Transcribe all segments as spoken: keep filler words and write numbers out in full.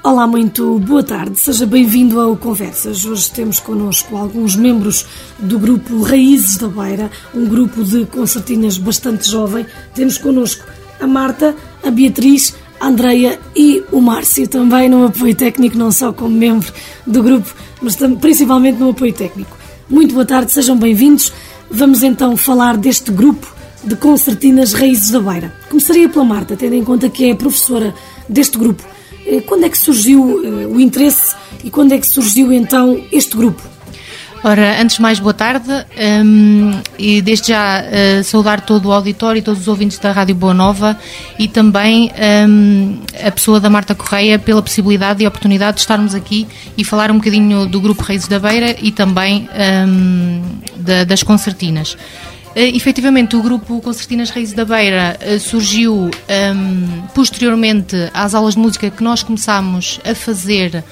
Olá, muito boa tarde, seja bem-vindo ao Conversas. Hoje temos connosco alguns membros do grupo Raízes da Beira, um grupo de concertinas bastante jovem. Temos connosco a Marta, a Beatriz, a Andreia e o Márcio, também no apoio técnico, não só como membro do grupo, mas principalmente no apoio técnico. Muito boa tarde, sejam bem-vindos. Vamos então falar deste grupo de concertinas Raízes da Beira. Começaria pela Marta, tendo em conta que é a professora deste grupo. Quando é que surgiu uh, o interesse e quando é que surgiu então este grupo? Ora, antes de mais, boa tarde, um, e desde já uh, saudar todo o auditório e todos os ouvintes da Rádio Boa Nova e também um, a pessoa da Marta Correia pela possibilidade e oportunidade de estarmos aqui e falar um bocadinho do grupo Raízes da Beira e também um, da, das concertinas. Uh, efetivamente, o grupo Concertinas Raízes da Beira uh, surgiu um, posteriormente às aulas de música que nós começámos a fazer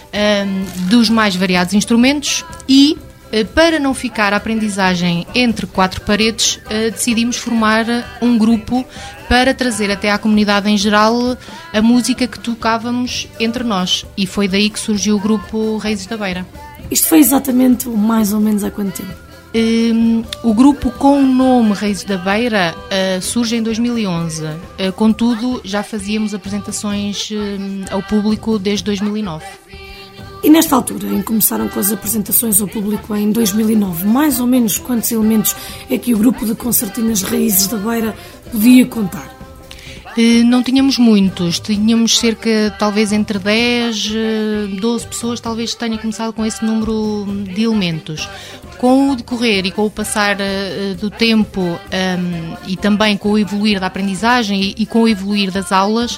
um, dos mais variados instrumentos e, uh, para não ficar a aprendizagem entre quatro paredes, uh, decidimos formar um grupo para trazer até à comunidade em geral a música que tocávamos entre nós. E foi daí que surgiu o grupo Raízes da Beira. Isto foi exatamente mais ou menos há quanto tempo? Um, o grupo com o nome Raízes da Beira uh, surge em dois mil e onze, uh, contudo já fazíamos apresentações um, ao público desde dois mil e nove. E nesta altura, em que começaram com as apresentações ao público em dois mil e nove, mais ou menos quantos elementos é que o grupo de concertinas Raízes da Beira podia contar? Uh, não tínhamos muitos, tínhamos cerca, talvez entre dez, doze pessoas, talvez tenha começado com esse número de elementos. Com o decorrer e com o passar uh, do tempo um, e também com o evoluir da aprendizagem e, e com o evoluir das aulas,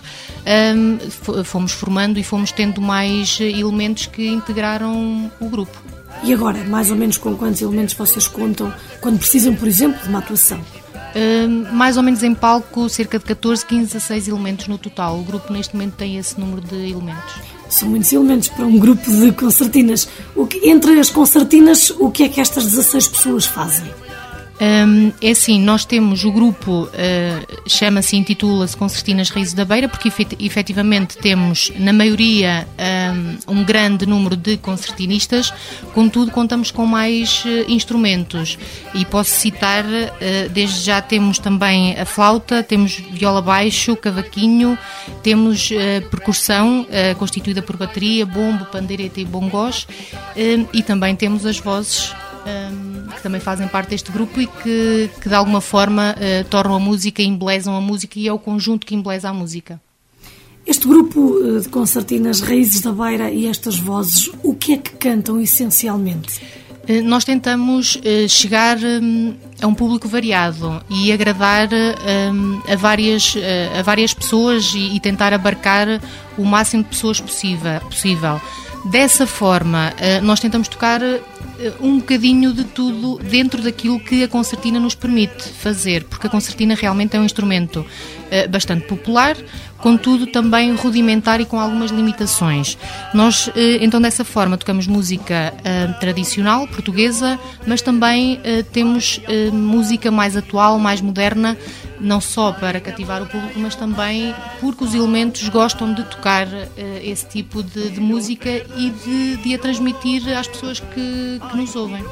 um, fomos formando e fomos tendo mais elementos que integraram o grupo. E agora, mais ou menos com quantos elementos vocês contam quando precisam, por exemplo, de uma atuação? Uh, mais ou menos em palco, cerca de catorze, quinze, dezasseis elementos no total. O grupo neste momento tem esse número de elementos. São muitos elementos para um grupo de concertinas. O que, entre as concertinas, o que é que estas dezasseis pessoas fazem? Um, é assim, nós temos o grupo, uh, chama-se e intitula-se Concertinas Raízes da Beira, porque efetivamente temos, na maioria, um, um grande número de concertinistas, contudo contamos com mais uh, instrumentos e posso citar, uh, desde já temos também a flauta, temos viola baixo, cavaquinho, temos uh, percussão uh, constituída por bateria, bombo, pandeireta e bongós, uh, e também temos as vozes Um, que também fazem parte deste grupo e que, que de alguma forma uh, tornam a música, embelezam a música e é o conjunto que embeleza a música. Este grupo de concertinas Raízes da Beira e estas vozes, o que é que cantam essencialmente? Uh, nós tentamos uh, chegar um, a um público variado e agradar um, a, várias, uh, a várias pessoas e, e tentar abarcar o máximo de pessoas possível. possível. Dessa forma, nós tentamos tocar um bocadinho de tudo dentro daquilo que a concertina nos permite fazer, porque a concertina realmente é um instrumento bastante popular, contudo também rudimentar e com algumas limitações. Nós, então, dessa forma, tocamos música tradicional, portuguesa, mas também temos música mais atual, mais moderna, não só para cativar o público, mas também porque os elementos gostam de tocar uh, esse tipo de, de música e de, de a transmitir às pessoas que, que nos ouvem.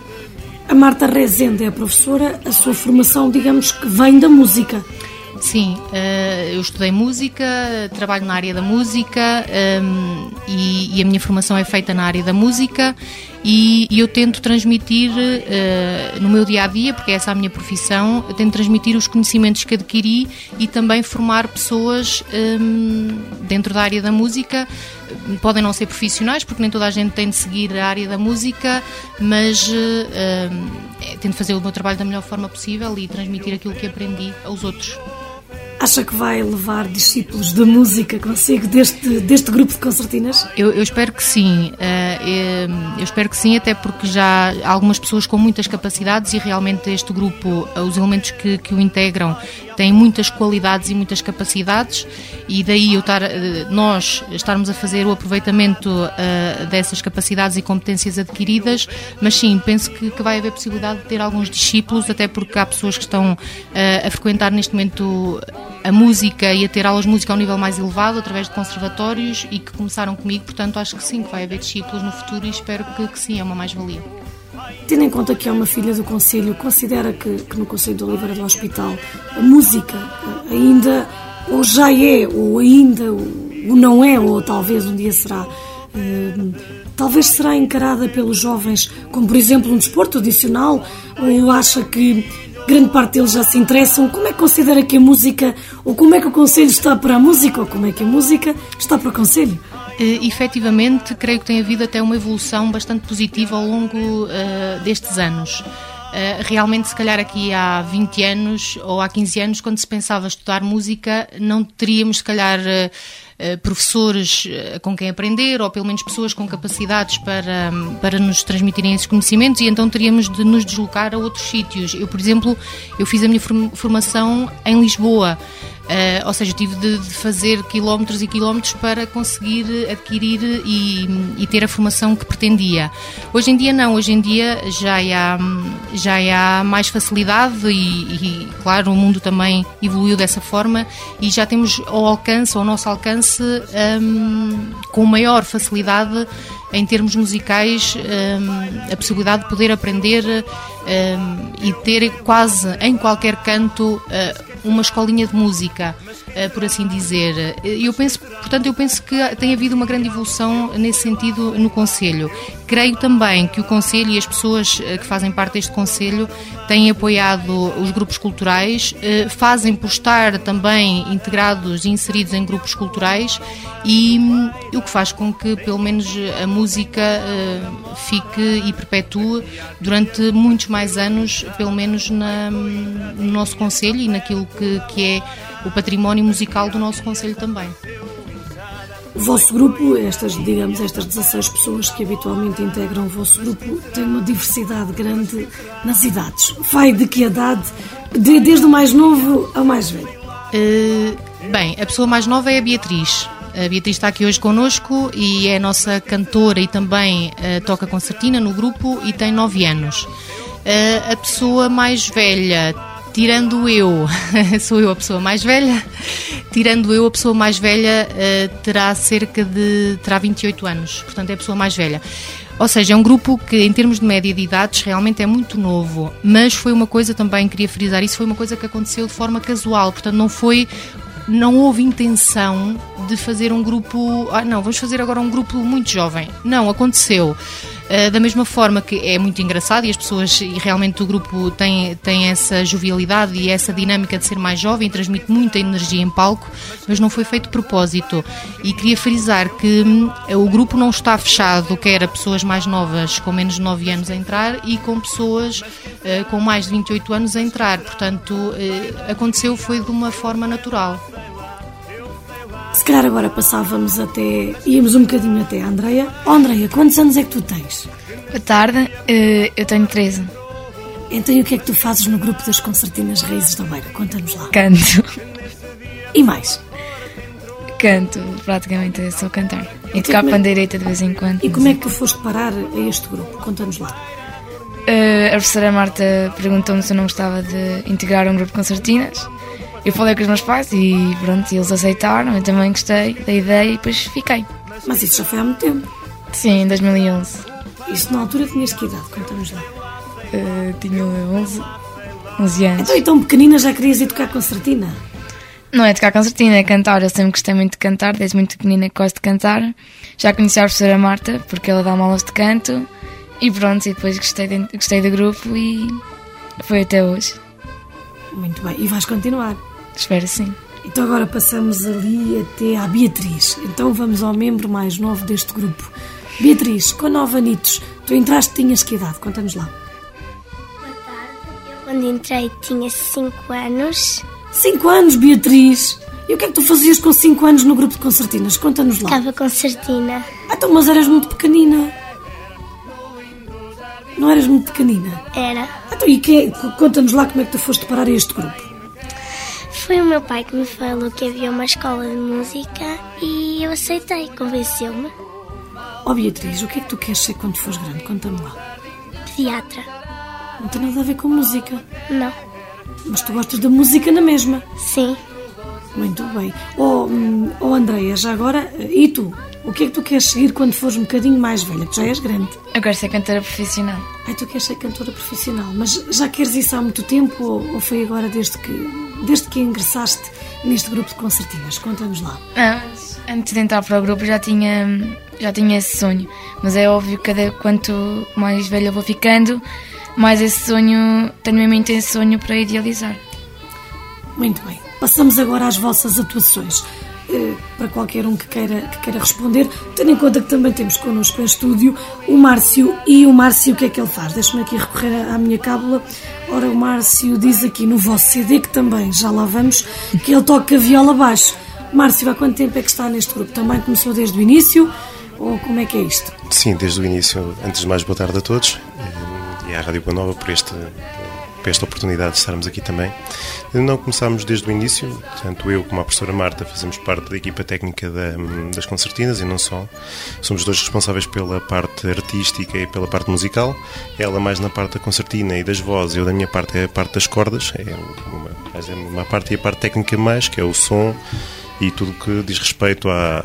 A Marta Rezende é a professora, a sua formação, digamos que vem da música. Sim, uh, eu estudei música, trabalho na área da música um, e, e a minha formação é feita na área da música e, e eu tento transmitir uh, no meu dia-a-dia, porque essa é a minha profissão, eu tento transmitir os conhecimentos que adquiri e também formar pessoas um, dentro da área da música. Podem não ser profissionais, porque nem toda a gente tem de seguir a área da música, mas uh, uh, tento fazer o meu trabalho da melhor forma possível e transmitir aquilo que aprendi aos outros. Acha que vai levar discípulos da música consigo deste, deste grupo de concertinas? Eu, eu espero que sim, uh, eu espero que sim, até porque já há algumas pessoas com muitas capacidades e realmente este grupo, os elementos que, que o integram, têm muitas qualidades e muitas capacidades e daí eu estar, nós estarmos a fazer o aproveitamento uh, dessas capacidades e competências adquiridas, mas sim, penso que, que vai haver possibilidade de ter alguns discípulos, até porque há pessoas que estão uh, a frequentar neste momento a música e a ter aulas de música a um nível mais elevado através de conservatórios e que começaram comigo, portanto acho que sim, que vai haver discípulos no futuro e espero que, que sim, é uma mais-valia. Tendo em conta que é uma filha do Conselho, considera que, que no Conselho de Oliveira do Hospital a música ainda, ou já é, ou ainda ou não é, ou talvez um dia será, eh, talvez será encarada pelos jovens como, por exemplo, um desporto adicional, ou acha que grande parte deles já se interessam? Como é que considera que a música, ou como é que o Conselho está para a música, ou como é que a música está para o Conselho? Uh, efetivamente, creio que tem havido até uma evolução bastante positiva ao longo uh, destes anos. Uh, realmente, se calhar aqui há vinte anos ou há quinze anos, quando se pensava estudar música, não teríamos, se calhar, uh, uh, professores uh, com quem aprender, ou pelo menos pessoas com capacidades para, para nos transmitirem esses conhecimentos, e então teríamos de nos deslocar a outros sítios. Eu, por exemplo, eu fiz a minha formação em Lisboa. Uh, ou seja, tive de, de fazer quilómetros e quilómetros para conseguir adquirir e, e ter a formação que pretendia. Hoje em dia não, hoje em dia já há, já há mais facilidade e, e, claro, o mundo também evoluiu dessa forma e já temos ao alcance, ao nosso alcance, um, com maior facilidade em termos musicais, um, a possibilidade de poder aprender um, e ter quase em qualquer canto uh, uma escolinha de música, uh, por assim dizer. Eu penso, portanto, eu penso que tem havido uma grande evolução nesse sentido no Conselho. Creio também que o Conselho e as pessoas uh, que fazem parte deste Conselho têm apoiado os grupos culturais, uh, fazem por estar também integrados e inseridos em grupos culturais e um, o que faz com que, pelo menos, a música uh, fique e perpetue durante muitos mais anos, pelo menos na, no nosso Conselho e naquilo que, que é o património musical do nosso Conselho também. O vosso grupo, estas, digamos, estas dezasseis pessoas que habitualmente integram o vosso grupo, tem uma diversidade grande nas idades. Vai de que idade? De, desde o mais novo ao mais velho? Uh, bem, a pessoa mais nova é a Beatriz. A Beatriz está aqui hoje connosco e é a nossa cantora e também uh, toca concertina no grupo e tem nove anos. Uh, a pessoa mais velha, tirando eu, sou eu a pessoa mais velha, tirando eu a pessoa mais velha uh, terá cerca de, terá vinte e oito anos, portanto é a pessoa mais velha. Ou seja, é um grupo que em termos de média de idades realmente é muito novo, mas foi uma coisa também, queria frisar isso, foi uma coisa que aconteceu de forma casual, portanto não foi... Não houve intenção de fazer um grupo... Ah, não, vamos fazer agora um grupo muito jovem. Não, aconteceu. Uh, da mesma forma que é muito engraçado e as pessoas, e realmente o grupo tem, tem essa jovialidade e essa dinâmica de ser mais jovem, transmite muita energia em palco, mas não foi feito de propósito. E queria frisar que hum, o grupo não está fechado, quer a pessoas mais novas com menos de nove anos a entrar e com pessoas uh, com mais de vinte e oito anos a entrar. Portanto, uh, aconteceu, foi de uma forma natural. Se calhar agora passávamos até, íamos um bocadinho até a Andreia. Oh, Andreia, quantos anos é que tu tens? Boa tarde, eu tenho treze. Então e o que é que tu fazes no grupo das Concertinas Raízes da Beira? Conta-nos lá. Canto. E mais? Canto, praticamente é só cantar. E Então, tocar como é- pandeireta de vez em quando. E como é que tu foste parar a este grupo? Conta-nos lá. Uh, a professora Marta perguntou-me se eu não gostava de integrar um grupo de concertinas. Eu falei com os meus pais e pronto, eles aceitaram. Eu também gostei da ideia e depois fiquei. Mas isso já foi há muito tempo. Sim, em dois mil e onze. Isso na altura tinhas que idade? Conta-nos lá. Uh, tinha onze, onze anos. Então e tão pequenina já querias ir tocar concertina? Não é tocar concertina, é cantar. Eu sempre gostei muito de cantar, desde muito pequenina que gosto de cantar. Já conheci a professora Marta, porque ela dá aulas de canto. E pronto, e depois gostei, de, gostei do grupo e foi até hoje. Muito bem. E vais continuar? Espero sim. Então agora passamos ali até à Beatriz. Então vamos ao membro mais novo deste grupo. Beatriz, com nove anitos, tu entraste, tinhas que idade? Conta-nos lá. Boa tarde. Eu quando entrei tinha cinco anos. Cinco anos, Beatriz! E o que é que tu fazias com cinco anos no grupo de concertinas? Conta-nos lá. Estava concertina. Ah, então, mas eras muito pequenina. Não eras muito pequenina? Era. Ah, então, e que é- conta-nos lá como é que tu foste parar a este grupo. Foi o meu pai que me falou que havia uma escola de música e eu aceitei, convenceu-me. Ó Beatriz, o que é que tu queres ser quando fores grande? Conta-me lá. Pediatra. Não tem nada a ver com música. Não. Mas tu gostas da música na mesma. Sim. Muito bem. Oh, oh Andreia, já agora, e tu? O que é que tu queres seguir quando fores um bocadinho mais velha? Tu já és grande. Eu quero ser cantora profissional. Ai, tu queres ser cantora profissional, mas já queres isso há muito tempo ou, ou foi agora desde que, desde que ingressaste neste grupo de concertinas? Conta-nos lá. Não, antes de entrar para o grupo já tinha, já tinha esse sonho, mas é óbvio que cada, quanto mais velha eu vou ficando, mais esse sonho, tenho em mente esse sonho para idealizar. Muito bem. Passamos agora às vossas atuações. Para qualquer um que queira, que queira responder, tendo em conta que também temos connosco em estúdio o Márcio. E o Márcio, o que é que ele faz? Deixa-me aqui recorrer à minha cábula. Ora, o Márcio diz aqui no vosso C D, que também já lá vamos, que ele toca viola baixo. Márcio, há quanto tempo é que está neste grupo? Também começou desde o início? Ou como é que é isto? Sim, desde o início. Antes de mais, boa tarde a todos e à Rádio Boa Nova por este... para esta oportunidade de estarmos aqui também. Não começámos desde o início, tanto eu como a professora Marta fazemos parte da equipa técnica da, das concertinas e não só. Somos dois responsáveis pela parte artística e pela parte musical. Ela mais na parte da concertina e das vozes, eu da minha parte é a parte das cordas, é uma, mais uma parte e a parte técnica mais, que é o som e tudo que diz respeito à,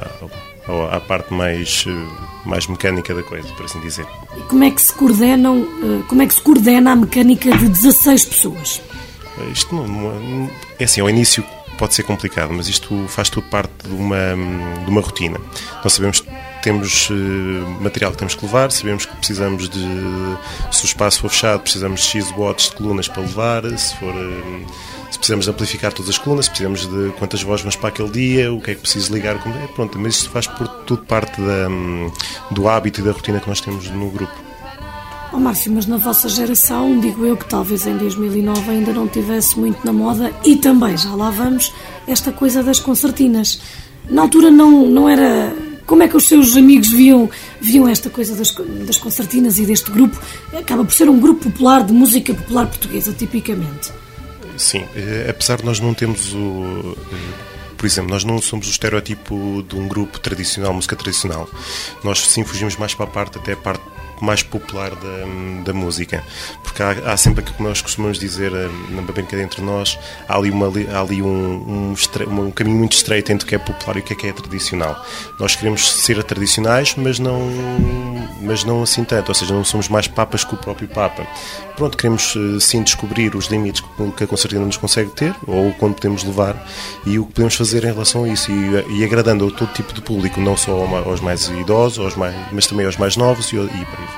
à parte mais, mais mecânica da coisa, por assim dizer. E como é que se coordenam, como é que se coordena a mecânica de dezasseis pessoas? Isto não, não é assim, ao início pode ser complicado, mas isto faz tudo parte de uma, de uma rotina. Nós sabemos que temos uh, material que temos que levar, sabemos que precisamos de, se o espaço for fechado, precisamos de X watts de colunas para levar, se for... Uh, se precisamos de amplificar todas as colunas, se precisamos de quantas vozes vamos para aquele dia, o que é que preciso ligar, como é, pronto, mas isso faz por tudo parte da, do hábito e da rotina que nós temos no grupo. Oh, Márcio, mas na vossa geração, digo eu que talvez em dois mil e nove ainda não tivesse muito na moda e também, já lá vamos, esta coisa das concertinas. Na altura não, não era... Como é que os seus amigos viam, viam esta coisa das, das concertinas e deste grupo? Acaba por ser um grupo popular de música popular portuguesa, tipicamente. Sim, apesar de nós não termos o... Por exemplo, nós não somos o estereótipo de um grupo tradicional, música tradicional. Nós sim fugimos mais para a parte, até a parte mais popular da, da música, porque há, há sempre aquilo que nós costumamos dizer na brincadeira entre nós, há ali, uma, há ali um, um, estre, um caminho muito estreito entre o que é popular e o que é, que é tradicional. Nós queremos ser tradicionais, mas não, mas não assim tanto, ou seja, não somos mais papas que o próprio Papa. Pronto, queremos sim descobrir os limites que a concertina nos consegue ter, ou quando podemos levar, e o que podemos fazer em relação a isso, e, e agradando a todo tipo de público, não só aos mais idosos, aos mais, mas também aos mais novos e, e para aí.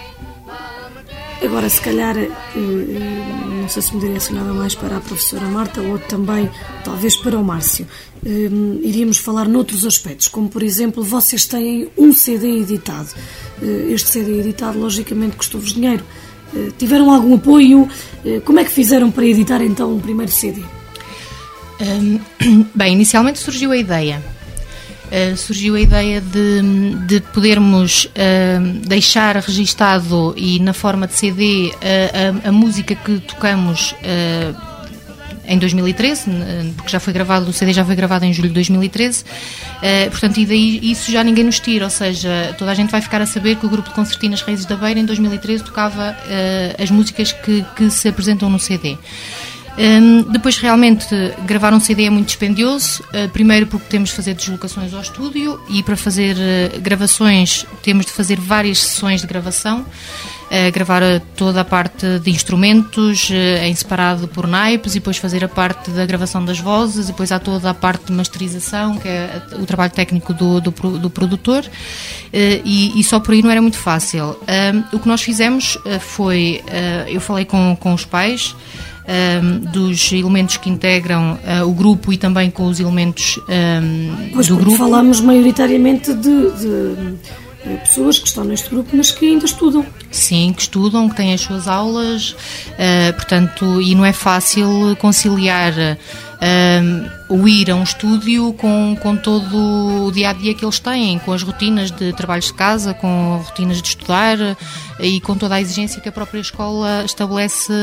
Agora, se calhar, não sei se me direcionava mais para a professora Marta ou também, talvez, para o Márcio. Iríamos falar noutros aspectos, como, por exemplo, vocês têm um C D editado. Este C D editado, logicamente, custou-vos dinheiro. Tiveram algum apoio? Como é que fizeram para editar, então, o primeiro C D? Um, bem, inicialmente surgiu a ideia. Uh, surgiu a ideia de, de podermos uh, deixar registado e na forma de C D uh, a, a música que tocamos uh, em dois mil e treze, porque já foi gravado, o C D já foi gravado em julho de dois mil e treze, uh, portanto, e daí isso já ninguém nos tira, ou seja, toda a gente vai ficar a saber que o grupo de concertinas Raízes da Beira em dois mil e treze tocava uh, as músicas que, que se apresentam no C D. Um, depois realmente gravar um C D é muito dispendioso, uh, primeiro porque temos de fazer deslocações ao estúdio e para fazer uh, gravações temos de fazer várias sessões de gravação, uh, gravar uh, toda a parte de instrumentos uh, em separado por naipes e depois fazer a parte da gravação das vozes e depois há toda a parte de masterização que é o trabalho técnico do, do, do produtor, uh, e, e só por aí não era muito fácil. Uh, o que nós fizemos uh, foi, uh, eu falei com, com os pais Um, dos elementos que integram uh, o grupo e também com os elementos um, pois do grupo. Falamos maioritariamente de, de, de pessoas que estão neste grupo, mas que ainda estudam. Sim, que estudam, que têm as suas aulas, uh, portanto, e não é fácil conciliar um, o ir a um estúdio com, com todo o dia-a-dia que eles têm, com as rotinas de trabalhos de casa, com rotinas de estudar e com toda a exigência que a própria escola estabelece,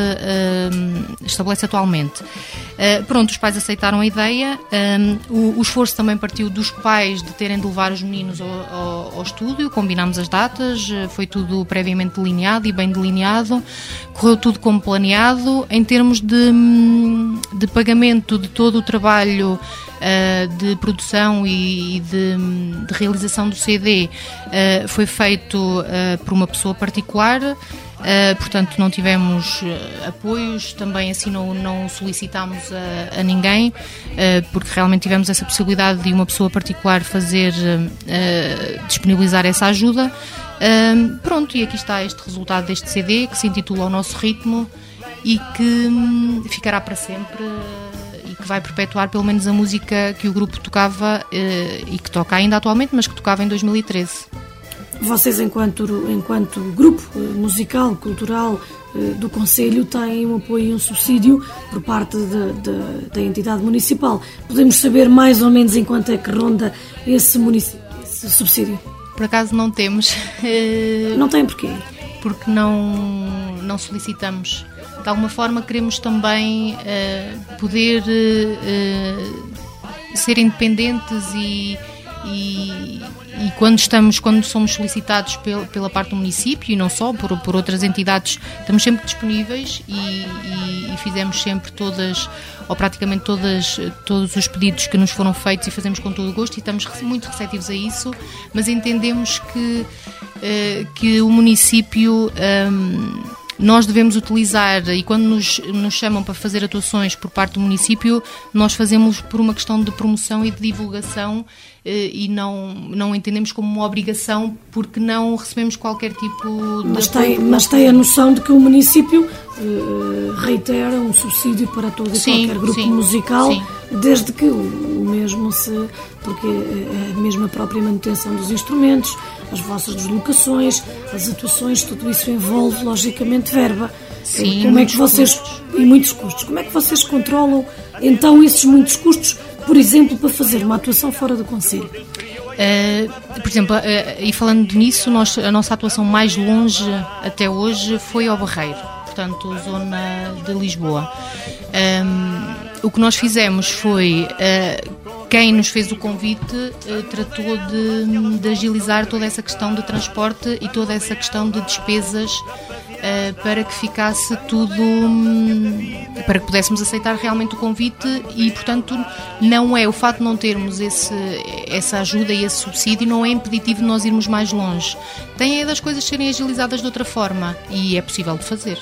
um, estabelece atualmente. Uh, pronto, os pais aceitaram a ideia, um, o, o esforço também partiu dos pais de terem de levar os meninos ao, ao, ao estúdio, combinámos as datas, foi tudo previamente delineado e bem delineado, correu tudo como planeado. Em termos de, de pagamento de todo o trabalho uh, de produção e, e de, de realização do C D uh, foi feito uh, por uma pessoa particular. Uh, portanto, não tivemos uh, apoios, também assim não, não solicitámos a, a ninguém, uh, porque realmente tivemos essa possibilidade de uma pessoa particular fazer, uh, disponibilizar essa ajuda. Uh, pronto, e aqui está este resultado deste C D, que se intitula O Nosso Ritmo e que um, ficará para sempre uh, e que vai perpetuar pelo menos a música que o grupo tocava uh, e que toca ainda atualmente, mas que tocava em dois mil e treze. Vocês, enquanto, enquanto grupo musical, cultural do Concelho, têm um apoio e um subsídio por parte de, de, da entidade municipal. Podemos saber mais ou menos em quanto é que ronda esse, munic... esse subsídio? Por acaso não temos. Não tem porquê? Porque não, não solicitamos. De alguma forma queremos também uh, poder uh, ser independentes e E, e quando estamos, quando somos solicitados pel, pela parte do município e não só, por, por outras entidades, estamos sempre disponíveis e, e, e fizemos sempre todas, ou praticamente todas, todos os pedidos que nos foram feitos e fazemos com todo o gosto e estamos muito receptivos a isso, mas entendemos que, uh, que o município... Um, nós devemos utilizar, e quando nos, nos chamam para fazer atuações por parte do município, nós fazemos por uma questão de promoção e de divulgação e não, não entendemos como uma obrigação porque não recebemos qualquer tipo de... Mas tem, mas tem a noção de que o município uh, reitera um subsídio para todo e sim, qualquer grupo sim, musical, sim. Desde que o mesmo se... porque é a mesma própria manutenção dos instrumentos, as vossas deslocações, as atuações, tudo isso envolve, logicamente, verba. Sim, como é que vocês custos. E muitos custos. Como é que vocês controlam, então, esses muitos custos, por exemplo, para fazer uma atuação fora do concelho? Uh, por exemplo, uh, e falando nisso, nós, a nossa atuação mais longe até hoje foi ao Barreiro, portanto, zona de Lisboa. Um, o que nós fizemos foi... Uh, Quem nos fez o convite uh, tratou de, de agilizar toda essa questão de transporte e toda essa questão de despesas uh, para que ficasse tudo, um, para que pudéssemos aceitar realmente o convite e, portanto, não é o facto de não termos esse, essa ajuda e esse subsídio não é impeditivo de nós irmos mais longe. Tem é das coisas serem agilizadas de outra forma e é possível de fazer.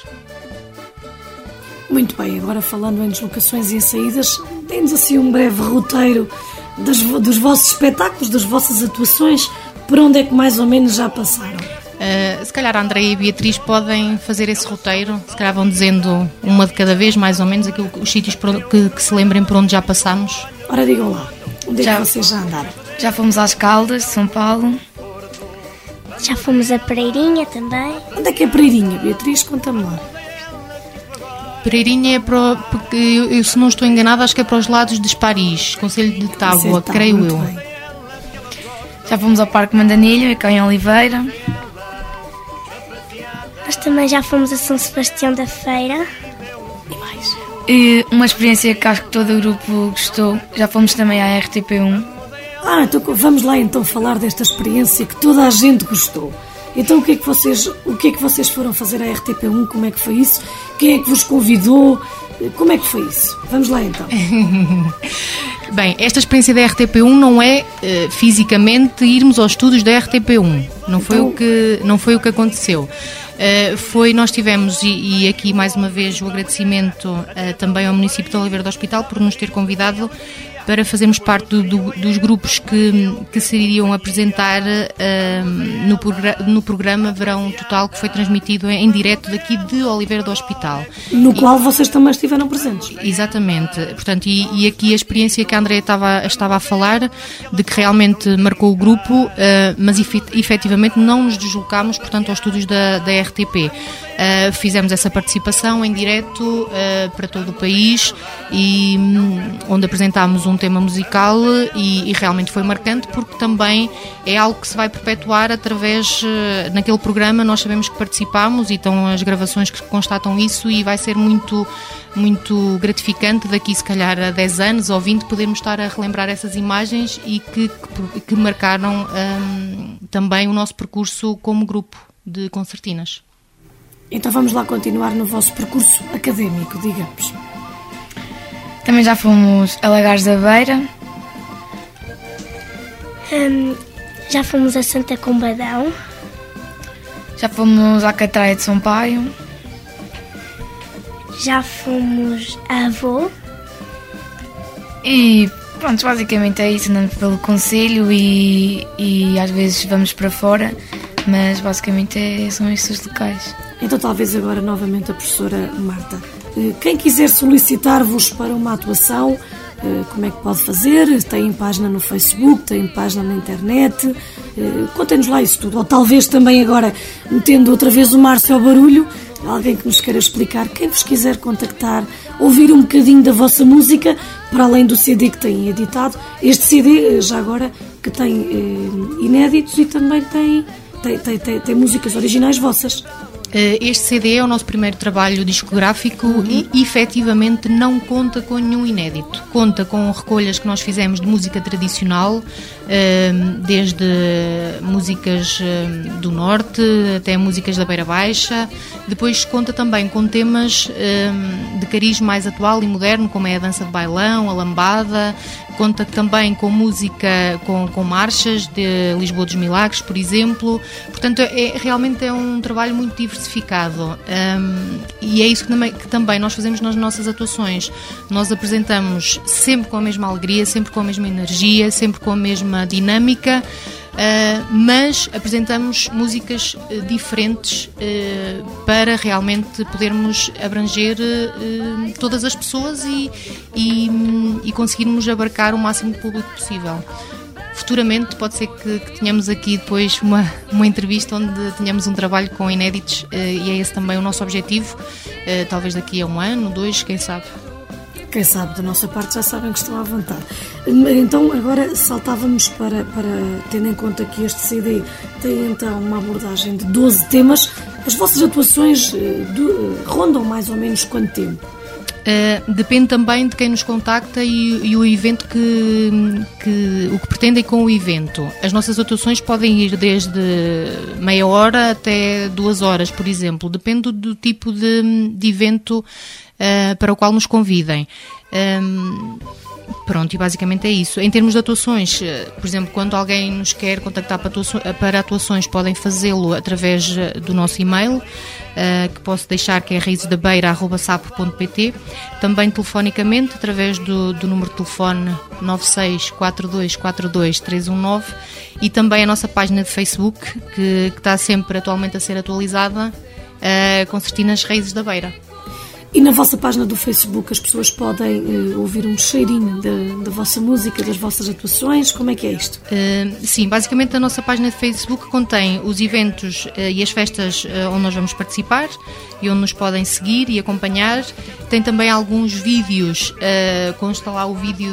Muito bem, agora falando em deslocações e em saídas, temos assim um breve roteiro das, dos vossos espetáculos, das vossas atuações, por onde é que mais ou menos já passaram? Uh, se calhar a Andreia e a Beatriz podem fazer esse roteiro, se calhar vão dizendo uma de cada vez, mais ou menos, aquilo, os sítios que, que se lembrem por onde já passamos. Ora, digam lá, onde já, é que vocês já andaram? Já fomos às Caldas, São Paulo. Já fomos a Pereirinha também. Onde é que é Pereirinha, Beatriz? Conta-me lá. Pereirinha é para, porque eu, eu, se não estou enganada, acho que é para os lados de Paris, Concelho de Tábua, tá, creio eu. Bem. Já fomos ao Parque Mandanilho, aqui em Oliveira. Nós também já fomos a São Sebastião da Feira. E mais? E uma experiência que acho que todo o grupo gostou. Já fomos também à R T P um. Ah, então vamos lá então falar desta experiência que toda a gente gostou. Então o que é que vocês, o que é que vocês foram fazer à R T P um? Como é que foi isso? Quem é que vos convidou? Como é que foi isso? Vamos lá então. Bem, esta experiência da R T P um não é uh, fisicamente irmos aos estúdios da R T P um. Não foi, então... o, que, não foi o que aconteceu. Uh, foi, nós tivemos, e, e aqui mais uma vez o agradecimento uh, também ao município de Oliveira do Hospital por nos ter convidado para fazermos parte do, do, dos grupos que, que se iriam apresentar uh, no, progr- no programa Verão Total, que foi transmitido em, em direto daqui de Oliveira do Hospital. No e, qual vocês também estiveram presentes. Exatamente. Portanto, e, e aqui a experiência que a Andreia estava, estava a falar, de que realmente marcou o grupo, uh, mas efetivamente não nos deslocámos, portanto, aos estúdios da, da R T P. Uh, fizemos essa participação em direto uh, para todo o país, e um, onde apresentámos um tema musical e, e realmente foi marcante porque também é algo que se vai perpetuar através, uh, naquele programa nós sabemos que participámos e estão as gravações que constatam isso e vai ser muito, muito gratificante daqui se calhar a dez anos ou vinte podermos estar a relembrar essas imagens e que, que, que marcaram um, também o nosso percurso como grupo de concertinas. Então vamos lá continuar no vosso percurso académico, digamos. Também já fomos a Lagares da Beira, Hum, já fomos a Santa Combadão. Já fomos à Catraia de São Paio. Já fomos a Avô. E pronto, basicamente é isso, andamos pelo concelho e, e às vezes vamos para fora, mas basicamente é, são estes os locais. Então talvez agora novamente a professora Marta. Quem quiser solicitar-vos para uma atuação, como é que pode fazer? Tem página no Facebook, tem página na internet? Contem-nos lá isso tudo. Ou talvez também agora, metendo outra vez o Márcio ao barulho, alguém que nos queira explicar, quem vos quiser contactar, ouvir um bocadinho da vossa música, para além do C D que têm editado. Este C D, já agora, que tem eh, inéditos e também tem, tem, tem, tem, tem músicas originais vossas. Este C D é o nosso primeiro trabalho discográfico uhum. e efetivamente não conta com nenhum inédito. Conta com recolhas que nós fizemos de música tradicional, desde músicas do Norte até músicas da Beira Baixa. Depois conta também com temas de cariz mais atual e moderno, como é a dança de bailão, a lambada. Conta também com música, com, com marchas de Lisboa dos Milagres, por exemplo. Portanto, é, realmente é um trabalho muito diversificado. Um, e é isso que também, que também nós fazemos nas nossas atuações. Nós apresentamos sempre com a mesma alegria, sempre com a mesma energia, sempre com a mesma dinâmica, uh, mas apresentamos músicas uh, diferentes uh, para realmente podermos abranger uh, todas as pessoas e, e, e conseguirmos abarcar o máximo de público possível. Futuramente pode ser que, que tenhamos aqui depois uma, uma entrevista onde tenhamos um trabalho com inéditos uh, e é esse também o nosso objetivo, uh, talvez daqui a um ano, dois, quem sabe. Quem sabe, da nossa parte já sabem que estão à vontade. Então agora saltávamos para, para tendo em conta que este C D tem então uma abordagem de doze temas. As vossas atuações uh, do, rondam mais ou menos quanto tempo? Uh, depende também de quem nos contacta e, e o evento que, que o que pretendem com o evento. As nossas atuações podem ir desde meia hora até duas horas, por exemplo. Depende do, do tipo de, de evento uh, para o qual nos convidem. Um, Pronto, e basicamente é isso. Em termos de atuações, por exemplo, quando alguém nos quer contactar para atuações, para atuações podem fazê-lo através do nosso e-mail, uh, que posso deixar, que é raizesdabeira arroba sapo ponto pt. Também telefonicamente, através do, do número de telefone nove seis quatro dois quatro dois três um nove, e também a nossa página de Facebook, que, que está sempre atualmente a ser atualizada, uh, Concertinas Raízes da Beira. E na vossa página do Facebook as pessoas podem uh, ouvir um cheirinho da, da vossa música, das vossas atuações? Como é que é isto? Uh, sim, basicamente a nossa página de Facebook contém os eventos uh, e as festas uh, onde nós vamos participar e onde nos podem seguir e acompanhar. Tem também alguns vídeos, uh, consta lá o vídeo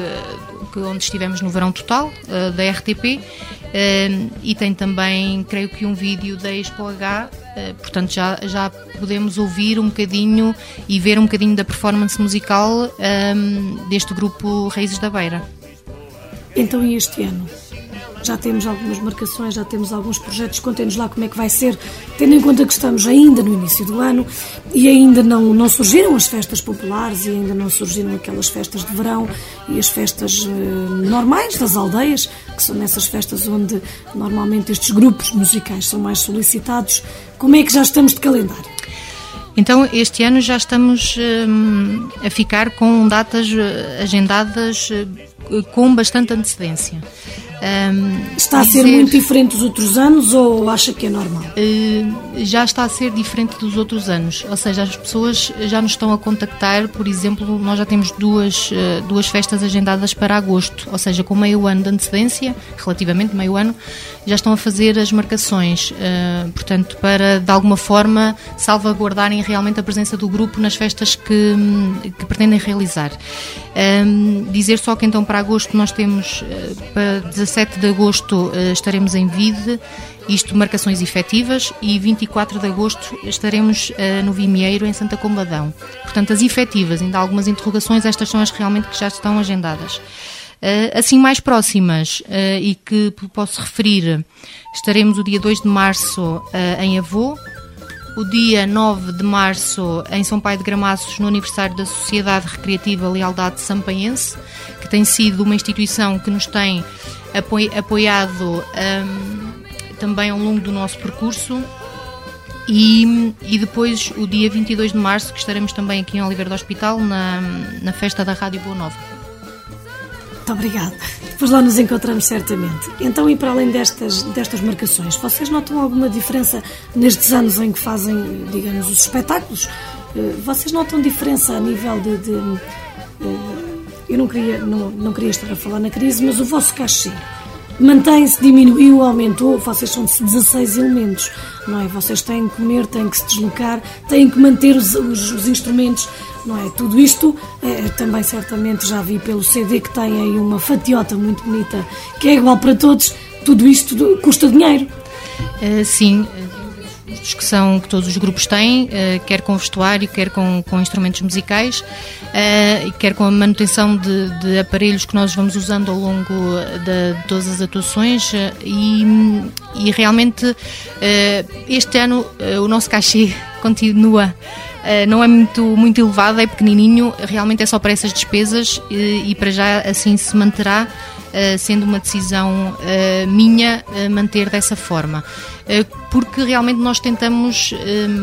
de, onde estivemos no Verão Total, uh, da R T P, uh, e tem também, creio que, um vídeo da Expo H. Uh, portanto, já, já podemos ouvir um bocadinho e ver um bocadinho da performance musical um, deste grupo Raízes da Beira. Então, e este ano? Já temos algumas marcações, já temos alguns projetos. Contem-nos lá como é que vai ser, tendo em conta que estamos ainda no início do ano e ainda não, não surgiram as festas populares e ainda não surgiram aquelas festas de verão e as festas uh, normais das aldeias, que são nessas festas onde normalmente estes grupos musicais são mais solicitados. Como é que já estamos de calendário? Então, este ano já estamos hum, a ficar com datas agendadas uh, com bastante antecedência. Um, está a dizer, ser muito diferente dos outros anos ou acha que é normal? Uh, já está a ser diferente dos outros anos, ou seja, as pessoas já nos estão a contactar. Por exemplo, nós já temos duas, uh, duas festas agendadas para agosto, ou seja, com meio ano de antecedência, relativamente meio ano, já estão a fazer as marcações, uh, portanto, para de alguma forma salvaguardarem realmente a presença do grupo nas festas que, que pretendem realizar. Um, dizer só que então para agosto nós temos, uh, para dezassete de agosto uh, estaremos em Vide, isto marcações efetivas, e vinte e quatro de agosto estaremos uh, no Vimieiro, em Santa Combadão. Portanto, as efetivas, ainda há algumas interrogações, estas são as realmente que já estão agendadas. Uh, assim, mais próximas, uh, e que posso referir, estaremos o dia dois de março uh, em Avô, o dia nove de março em São Paio de Gramaços, no aniversário da Sociedade Recreativa Lealdade Sampaense, que tem sido uma instituição que nos tem apoio, apoiado um, também ao longo do nosso percurso. E, e depois, o dia vinte e dois de março, que estaremos também aqui em Oliveira do Hospital, na, na festa da Rádio Boa Nova. Muito obrigada. Depois lá nos encontramos certamente. Então, e para além destas, destas marcações, vocês notam alguma diferença nestes anos em que fazem, digamos, os espetáculos? Vocês notam diferença a nível de... de eu não queria, não, não queria estar a falar na crise, mas o vosso cachê mantém-se, diminuiu, aumentou? Vocês são de dezasseis elementos, não é? Vocês têm que comer, têm que se deslocar, têm que manter os, os, os instrumentos, não é? Tudo isto, é, também certamente já vi pelo C D que tem aí uma fatiota muito bonita, que é igual para todos, tudo isto custa dinheiro. Uh, sim, custos que, são, que todos os grupos têm, uh, quer com vestuário, quer com, com instrumentos musicais, uh, quer com a manutenção de, de aparelhos que nós vamos usando ao longo de, de todas as atuações, uh, e, e realmente uh, este ano uh, o nosso cachê continua. Uh, não é muito, muito elevado, é pequenininho, realmente é só para essas despesas e, e para já assim se manterá, uh, sendo uma decisão uh, minha uh, manter dessa forma. Uh, porque realmente nós tentamos,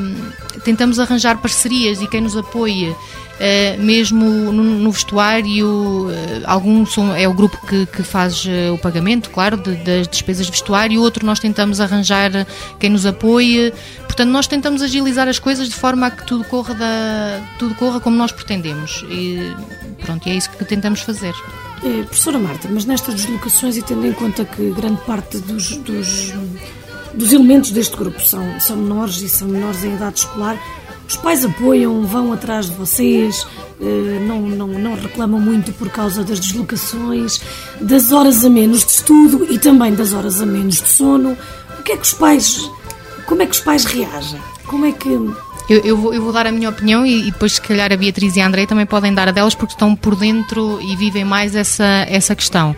uh, tentamos arranjar parcerias e quem nos apoie, uh, mesmo no, no vestuário, uh, alguns são, é o grupo que, que faz uh, o pagamento, claro, de, das despesas de vestuário, outro nós tentamos arranjar quem nos apoie. Portanto, nós tentamos agilizar as coisas de forma a que tudo corra, da, tudo corra como nós pretendemos. E pronto, é isso que tentamos fazer. É, professora Marta, mas nestas deslocações, e tendo em conta que grande parte dos, dos, dos elementos deste grupo são, são menores e são menores em idade escolar, os pais apoiam, vão atrás de vocês, não, não, não reclamam muito por causa das deslocações, das horas a menos de estudo e também das horas a menos de sono. O que é que os pais... Como é que os pais reagem? Como é que... Eu, eu, vou, eu vou dar a minha opinião e, e depois se calhar a Beatriz e a André também podem dar a delas porque estão por dentro e vivem mais essa, essa questão.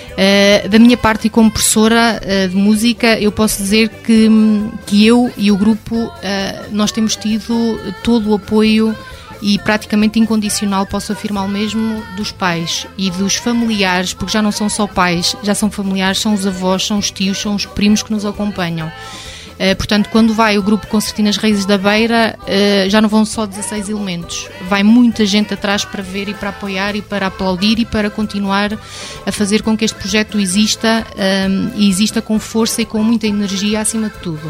Uh, da minha parte e como professora uh, de música, eu posso dizer que, que eu e o grupo, uh, nós temos tido todo o apoio e praticamente incondicional, posso afirmar o mesmo, dos pais e dos familiares, porque já não são só pais, já são familiares, são os avós, são os tios, são os primos que nos acompanham. Uh, portanto, quando vai o grupo Concertinas Raízes da Beira, uh, já não vão só dezasseis elementos, vai muita gente atrás para ver e para apoiar e para aplaudir e para continuar a fazer com que este projeto exista, um, e exista com força e com muita energia acima de tudo.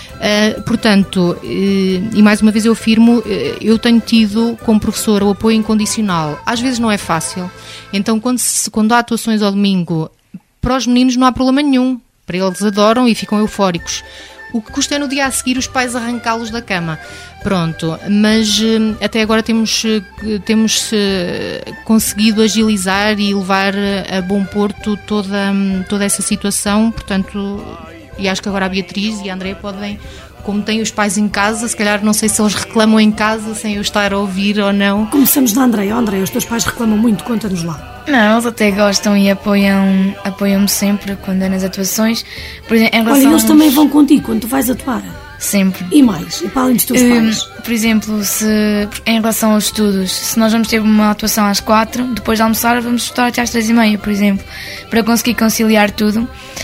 Uh, portanto, uh, e mais uma vez eu afirmo, uh, eu tenho tido como professora o apoio incondicional. Às vezes não é fácil, então quando, se, quando há atuações ao domingo, para os meninos não há problema nenhum, para eles adoram e ficam eufóricos. O que custa é no dia a seguir os pais arrancá-los da cama. Pronto, mas até agora temos, temos conseguido agilizar e levar a bom porto toda, toda essa situação, portanto, e acho que agora a Beatriz e a André podem, como têm os pais em casa, se calhar não sei se eles reclamam em casa sem eu estar a ouvir ou não. Começamos da André. André, os teus pais reclamam muito, conta-nos lá. Não, eles até gostam e apoiam, apoiam-me sempre quando é nas atuações. Por exemplo, em relação Olha, eles aos... também vão contigo quando tu vais atuar? Sempre. E mais? E para além dos teus um, pais? Por exemplo, se, em relação aos estudos, se nós vamos ter uma atuação às quatro, depois de almoçar vamos estudar até às três e meia, por exemplo, para conseguir conciliar tudo.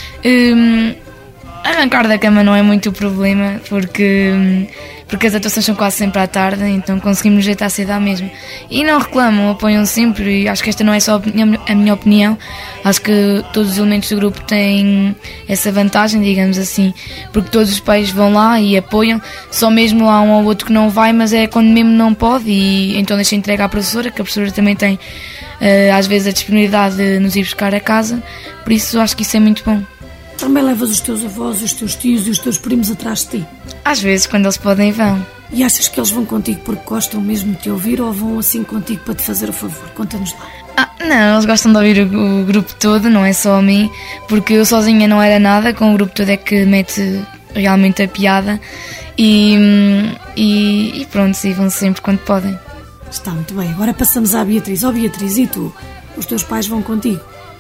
Um, arrancar da cama não é muito o problema, porque... porque as atuações são quase sempre à tarde, então conseguimos ajeitar cedo à mesma. E não reclamam, apoiam sempre, e acho que esta não é só a minha opinião, acho que todos os elementos do grupo têm essa vantagem, digamos assim, porque todos os pais vão lá e apoiam, só mesmo há um ou outro que não vai, mas é quando mesmo não pode, e então deixa entrega à professora, que a professora também tem às vezes a disponibilidade de nos ir buscar a casa, por isso acho que isso é muito bom. Também levas os teus avós, os teus tios e os teus primos atrás de ti? Às vezes, quando eles podem, vão. E achas que eles vão contigo porque gostam mesmo de te ouvir ou vão assim contigo para te fazer o favor? Conta-nos lá. Ah, não, eles gostam de ouvir o, o grupo todo, não é só a mim, porque eu sozinha não era nada, com o grupo todo é que mete realmente a piada e, e, e pronto, e vão sempre quando podem. Está muito bem, agora passamos à Beatriz. Ó oh, Beatriz, e tu? Os teus pais vão contigo?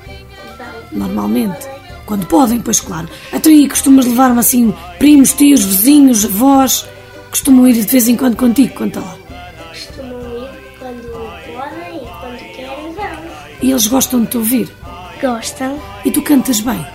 Normalmente? Quando podem, pois claro. Até aí costumas levar-me assim, primos, tios, vizinhos, avós, costumam ir de vez em quando contigo, conta lá. Costumam ir quando podem e quando querem, vão. E eles gostam de te ouvir? gostam. E tu cantas bem?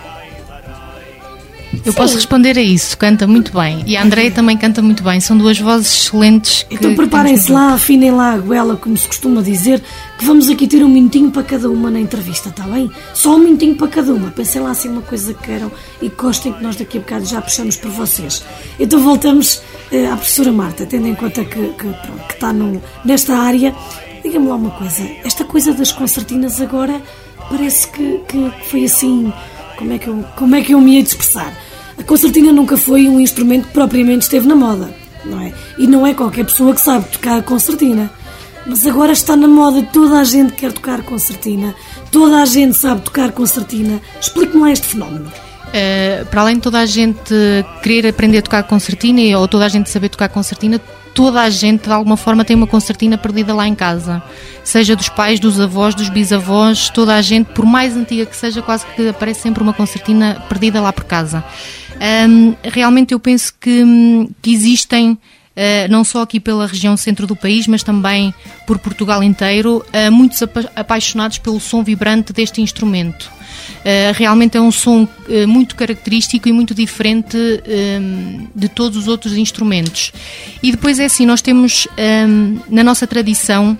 Eu Sim. posso responder a isso, canta muito bem. E a Andreia também canta muito bem, são duas vozes excelentes. Que, então preparem-se lá, afinem lá a goela, como se costuma dizer, que vamos aqui ter um minutinho para cada uma na entrevista, está bem? Só um minutinho para cada uma, pensem lá assim uma coisa que queiram e que gostem, que nós daqui a bocado já puxamos por vocês. Então voltamos eh, à professora Marta, tendo em conta que, que, pronto, que está no, nesta área. Diga-me lá uma coisa, esta coisa das concertinas agora parece que, que foi assim, como é, que eu, como é que eu me hei de expressar? A concertina nunca foi um instrumento que propriamente esteve na moda, não é? E não é qualquer pessoa que sabe tocar a concertina. Mas agora está na moda, toda a gente quer tocar concertina, toda a gente sabe tocar concertina. Explique-me lá este fenómeno. Uh, para além de toda a gente querer aprender a tocar concertina ou toda a gente saber tocar concertina, toda a gente de alguma forma tem uma concertina perdida lá em casa, seja dos pais, dos avós, dos bisavós, toda a gente, por mais antiga que seja, quase que aparece sempre uma concertina perdida lá por casa. Um, realmente eu penso que, que existem, uh, não só aqui pela região centro do país, mas também por Portugal inteiro, uh, muitos apa- apaixonados pelo som vibrante deste instrumento. Uh, realmente é um som uh, muito característico e muito diferente um, de todos os outros instrumentos. E depois é assim, nós temos um, na nossa tradição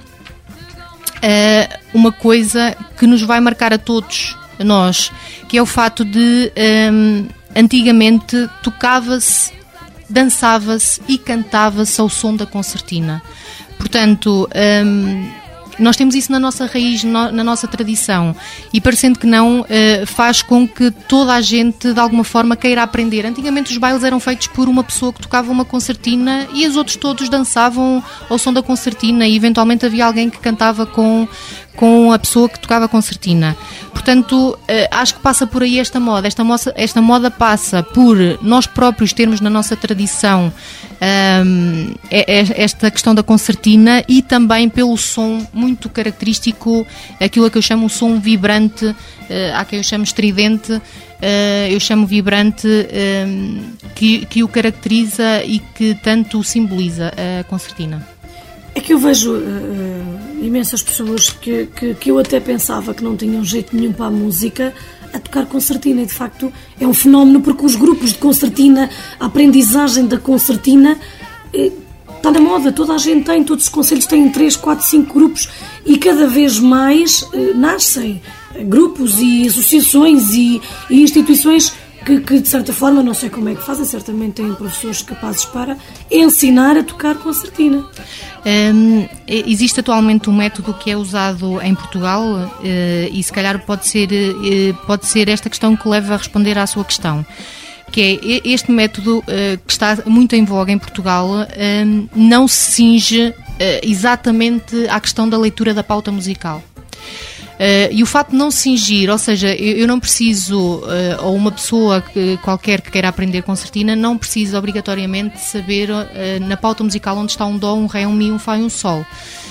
uh, uma coisa que nos vai marcar a todos nós, que é o fato de um, antigamente tocava-se, dançava-se e cantava-se ao som da concertina. Portanto, um, nós temos isso na nossa raiz, no, na nossa tradição, e parecendo que não, uh, faz com que toda a gente de alguma forma queira aprender. Antigamente os bailes eram feitos por uma pessoa que tocava uma concertina e os outros todos dançavam ao som da concertina, e eventualmente havia alguém que cantava com, com a pessoa que tocava a concertina. Portanto, uh, acho que passa por aí esta moda. Esta, moça, esta moda passa por nós próprios termos na nossa tradição um, esta questão da concertina, e também pelo som muito característico, aquilo a que eu chamo um som vibrante, uh, a que eu chamo estridente, uh, eu chamo vibrante, um, que, que o caracteriza e que tanto o simboliza a concertina. É que eu vejo uh, imensas pessoas que, que, que eu até pensava que não tinham jeito nenhum para a música a tocar concertina, e de facto é um fenómeno, porque os grupos de concertina, a aprendizagem da concertina eh, está na moda, toda a gente tem, todos os concelhos têm três, quatro, cinco grupos, e cada vez mais eh, nascem grupos e associações e, e instituições que, que de certa forma, não sei como é que fazem, certamente têm professores capazes para ensinar a tocar concertina. Um, existe atualmente um método que é usado em Portugal, uh, e se calhar pode ser, uh, pode ser esta questão que leva a responder à sua questão, que é este método uh, que está muito em voga em Portugal, uh, não se cinge uh, exatamente à questão da leitura da pauta musical. Uh, e o facto de não se cingir, ou seja, eu, eu não preciso, uh, ou uma pessoa que, qualquer que queira aprender concertina, não precisa obrigatoriamente saber uh, na pauta musical onde está um dó, um ré, um mi, um fá e um sol.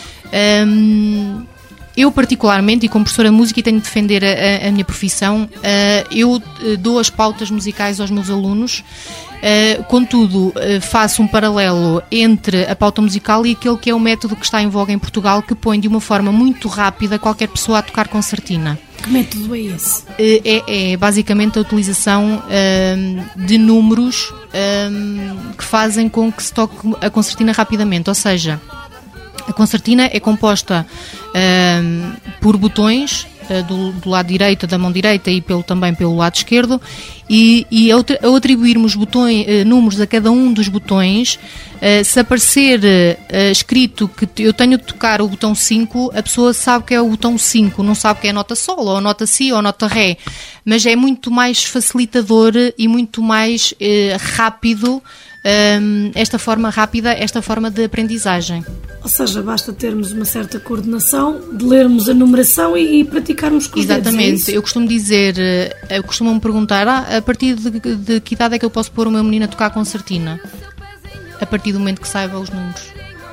Um, eu particularmente, e como professora de música e tenho de defender a, a minha profissão, uh, eu uh, dou as pautas musicais aos meus alunos. Uh, contudo, uh, faço um paralelo entre a pauta musical e aquele que é o método que está em voga em Portugal, que põe de uma forma muito rápida qualquer pessoa a tocar concertina. Que método é esse? Uh, é, é basicamente a utilização uh, de números uh, que fazem com que se toque a concertina rapidamente, ou seja, a concertina é composta uh, por botões Do, do lado direito, da mão direita, e pelo, também pelo lado esquerdo, e, e ao, ao atribuirmos botões, eh, números a cada um dos botões, eh, se aparecer eh, escrito que eu tenho de tocar o botão cinco, a pessoa sabe que é o botão cinco, não sabe que é a nota sol, ou a nota si, ou a nota ré, mas é muito mais facilitador e muito mais eh, rápido, Um, esta forma rápida, esta forma de aprendizagem. Ou seja, basta termos uma certa coordenação, de lermos a numeração e, e praticarmos com os dedos. Exatamente. Eu costumo dizer, eu costumo me perguntar, ah, a partir de, de que idade é que eu posso pôr o meu menino a tocar concertina? A partir do momento que saiba os números.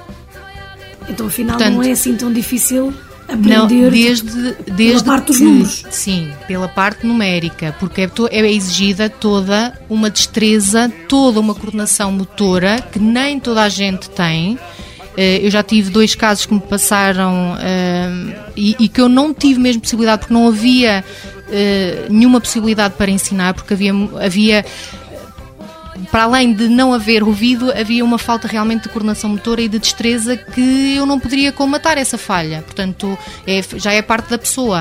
Então, afinal, Portanto, não é assim tão difícil aprender não, desde, desde pela parte dos que, números. Sim, pela parte numérica, porque é, é exigida toda uma destreza, toda uma coordenação motora que nem toda a gente tem. Eu já tive dois casos que me passaram uh, e, e que eu não tive mesmo possibilidade, porque não havia uh, nenhuma possibilidade para ensinar, porque havia, havia para além de não haver ouvido, havia uma falta realmente de coordenação motora e de destreza que eu não poderia colmatar essa falha. Portanto, é, já é parte da pessoa.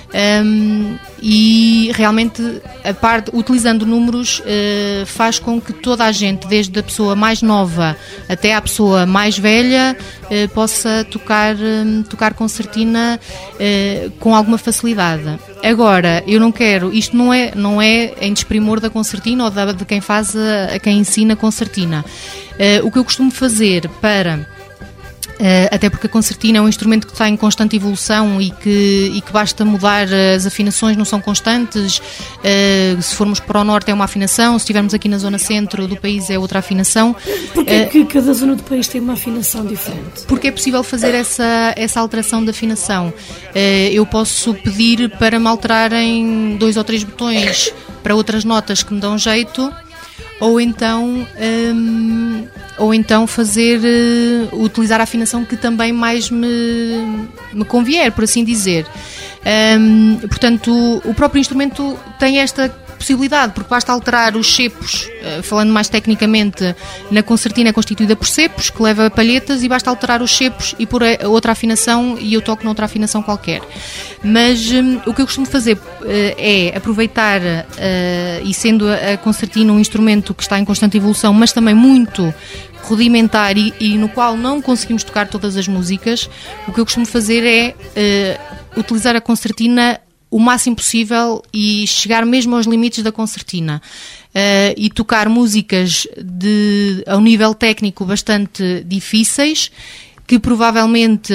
Um, e realmente, a parte, utilizando números, uh, faz com que toda a gente, desde a pessoa mais nova até à pessoa mais velha, uh, possa tocar, um, tocar concertina uh, com alguma facilidade. Agora, eu não quero, isto não é, não é em desprimor da concertina ou da, de quem faz, a, a quem ensina concertina. Uh, o que eu costumo fazer para... Uh, até porque a concertina é um instrumento que está em constante evolução e que, e que basta mudar, as afinações não são constantes. Uh, se formos para o norte é uma afinação, se estivermos aqui na zona centro do país é outra afinação. Porquê uh, que cada zona do país tem uma afinação diferente? Porque é possível fazer essa, essa alteração de afinação. Uh, eu posso pedir para me alterarem dois ou três botões para outras notas que me dão jeito, ou então, um, ou então fazer, uh, utilizar a afinação que também mais me, me convier, por assim dizer. Um, portanto, o próprio instrumento tem esta possibilidade, porque basta alterar os cepos, uh, falando mais tecnicamente, na concertina é constituída por cepos, que leva palhetas, e basta alterar os cepos e pôr a outra afinação e eu toco noutra afinação qualquer. Mas um, o que eu costumo fazer uh, é aproveitar, uh, e sendo a, a concertina um instrumento que está em constante evolução, mas também muito rudimentar e, e no qual não conseguimos tocar todas as músicas, o que eu costumo fazer é uh, utilizar a concertina o máximo possível e chegar mesmo aos limites da concertina. Uh, e tocar músicas de, a um nível técnico bastante difíceis, que provavelmente...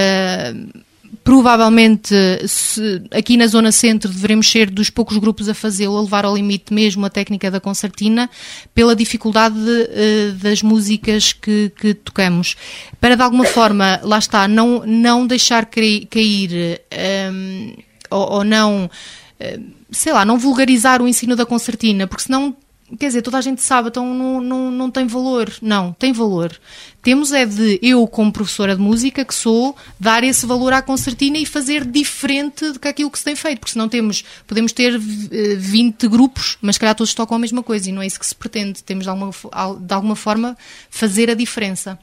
Uh, Provavelmente, se, aqui na zona centro, devemos ser dos poucos grupos a fazê-lo, a levar ao limite mesmo a técnica da concertina, pela dificuldade uh, das músicas que, que tocamos. Para, de alguma forma, lá está, não, não deixar cair, cair um, ou, ou não, uh, sei lá, não vulgarizar o ensino da concertina, porque senão... Quer dizer, toda a gente sabe, então não, não, não tem valor. Não, tem valor. Temos é de, eu como professora de música, que sou, dar esse valor à concertina e fazer diferente do que aquilo que se tem feito, porque senão temos, podemos ter vinte grupos, mas se calhar todos tocam a mesma coisa e não é isso que se pretende. Temos de alguma, de alguma forma fazer a diferença.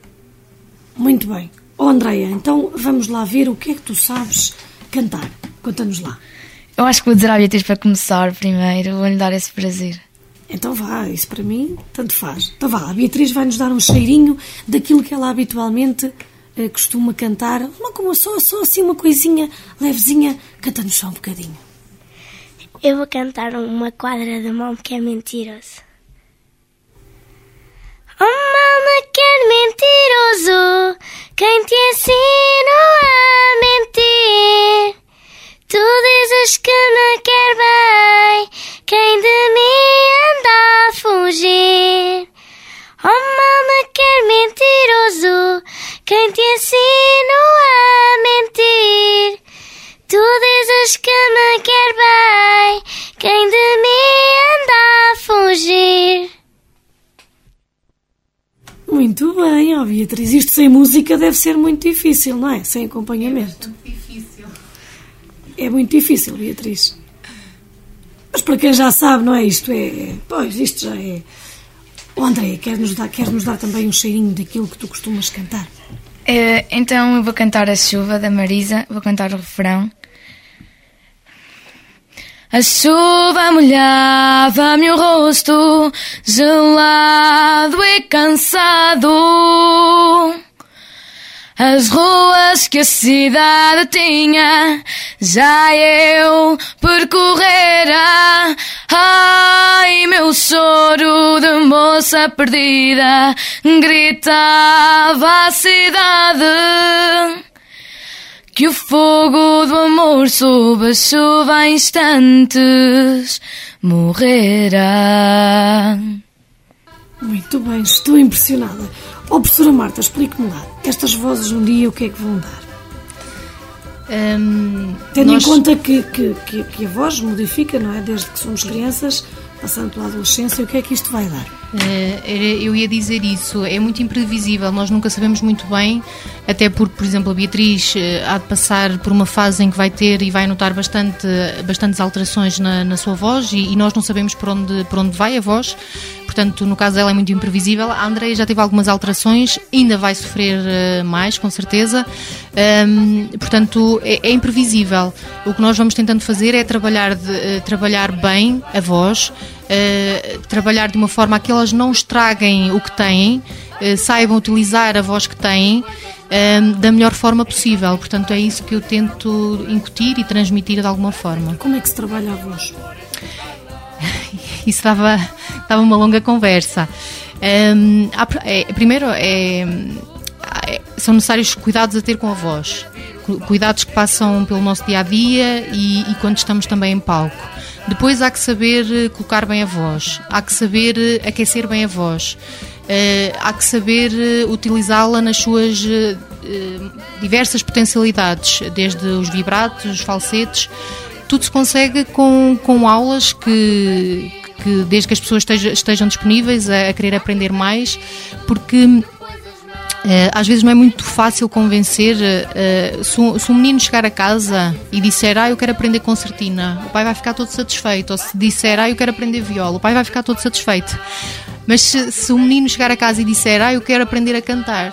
Muito bem. Oh, Andreia, então vamos lá ver o que é que tu sabes cantar. Conta-nos lá. Eu acho que vou dizer à Beatriz para começar primeiro, vou-lhe dar esse prazer. Então vá, isso para mim tanto faz. Então vá, a Beatriz vai-nos dar um cheirinho daquilo que ela habitualmente eh, costuma cantar. Uma como só, só assim uma coisinha levezinha, canta-nos só um bocadinho. Eu vou cantar uma quadra de mão que é mentiroso. Oh, mama, que é mentiroso, quem te ensina a mentir? Tu dizes que me quer bem, quem de mim anda a fugir. Oh, mama, que é mentiroso, quem te ensina a mentir? Tu dizes que me quer bem, quem de mim anda a fugir. Muito bem, ó oh Beatriz, isto sem música deve ser muito difícil, não é? Sem acompanhamento. É difícil. É muito difícil, Beatriz. Mas para quem já sabe, não é? Isto é... Pois, isto já é... Oh, Andréia, queres-nos dar, queres-nos dar também um cheirinho daquilo que tu costumas cantar? É, então eu vou cantar A Chuva, da Marisa. Vou cantar o refrão. A chuva molhava-me o rosto, gelado e cansado. As ruas que a cidade tinha, já eu percorrera. Ai, meu choro de moça perdida, gritava a cidade. Que o fogo do amor sob a chuva a instantes morrerá. Muito bem, estou impressionada. Oh, professora Marta, explique-me lá. Estas vozes um dia o que é que vão dar? Um, Tendo nós... em conta que, que, que, que a voz modifica, não é? Desde que somos crianças passando pela adolescência, o que é que isto vai dar? Eu ia dizer isso, é muito imprevisível, nós nunca sabemos muito bem, até porque, por exemplo, a Beatriz há de passar por uma fase em que vai ter e vai notar bastante, bastantes alterações na, na sua voz e, e nós não sabemos por onde, por onde vai a voz, portanto, no caso dela é muito imprevisível. A Andreia já teve algumas alterações, ainda vai sofrer mais, com certeza, um, portanto, é, é imprevisível. O que nós vamos tentando fazer é trabalhar, de, trabalhar bem a voz, Uh, trabalhar de uma forma a que elas não estraguem o que têm, uh, saibam utilizar a voz que têm uh, da melhor forma possível. Portanto, é isso que eu tento incutir e transmitir de alguma forma. Como é que se trabalha a voz? Isso dava, dava uma longa conversa. Um, é, primeiro, é, é, são necessários cuidados a ter com a voz. Cuidados que passam pelo nosso dia-a-dia e, e quando estamos também em palco. Depois há que saber colocar bem a voz, há que saber aquecer bem a voz, uh, há que saber utilizá-la nas suas uh, diversas potencialidades, desde os vibratos, os falsetes. Tudo se consegue com, com aulas que, que, desde que as pessoas estejam, estejam disponíveis a, a querer aprender mais, porque Uh, às vezes não é muito fácil convencer. Uh, se, um, se um menino chegar a casa e disser, ah, eu quero aprender concertina, o pai vai ficar todo satisfeito. Ou se disser, ah, eu quero aprender viola, o pai vai ficar todo satisfeito. Mas se, se um menino chegar a casa e disser, ah, eu quero aprender a cantar,